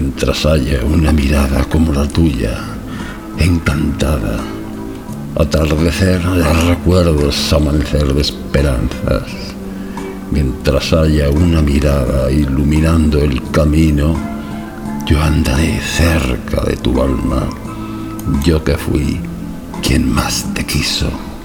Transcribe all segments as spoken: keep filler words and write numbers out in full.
mientras haya una mirada como la tuya, encantada, atardecer de recuerdos, amanecer de esperanzas, mientras haya una mirada iluminando el camino, yo andaré cerca de tu alma, yo que fui quien más te quiso.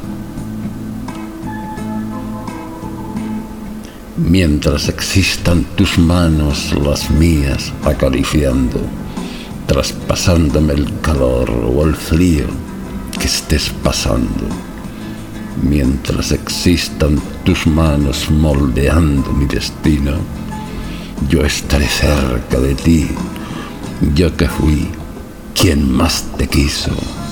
Mientras existan tus manos, las mías, acariciando, traspasándome el calor o el frío que estés pasando. Mientras existan tus manos moldeando mi destino, yo estaré cerca de ti, yo que fui quien más te quiso.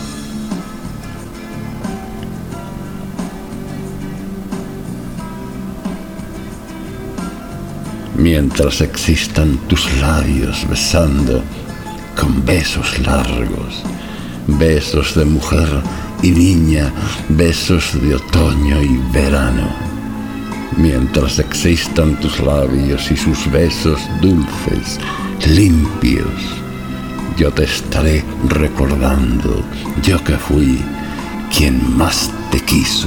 Mientras existan tus labios besando con besos largos, besos de mujer y niña, besos de otoño y verano. Mientras existan tus labios y sus besos dulces, limpios, yo te estaré recordando, yo que fui quien más te quiso.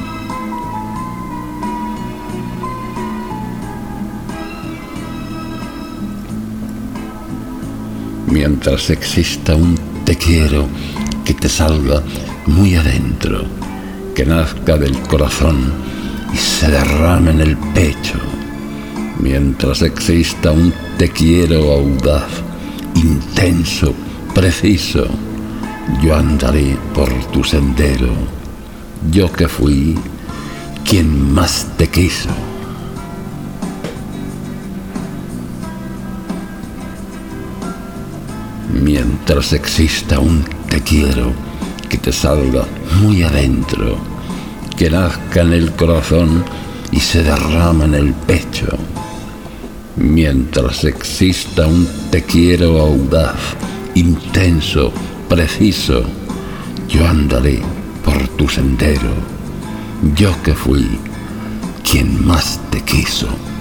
Mientras exista un te quiero que te salga muy adentro, que nazca del corazón y se derrame en el pecho. Mientras exista un te quiero audaz, intenso, preciso, yo andaré por tu sendero, yo que fui quien más te quiso. Mientras exista un te quiero que te salga muy adentro, que nazca en el corazón y se derrama en el pecho. Mientras exista un te quiero audaz, intenso, preciso, yo andaré por tu sendero, yo que fui quien más te quiso.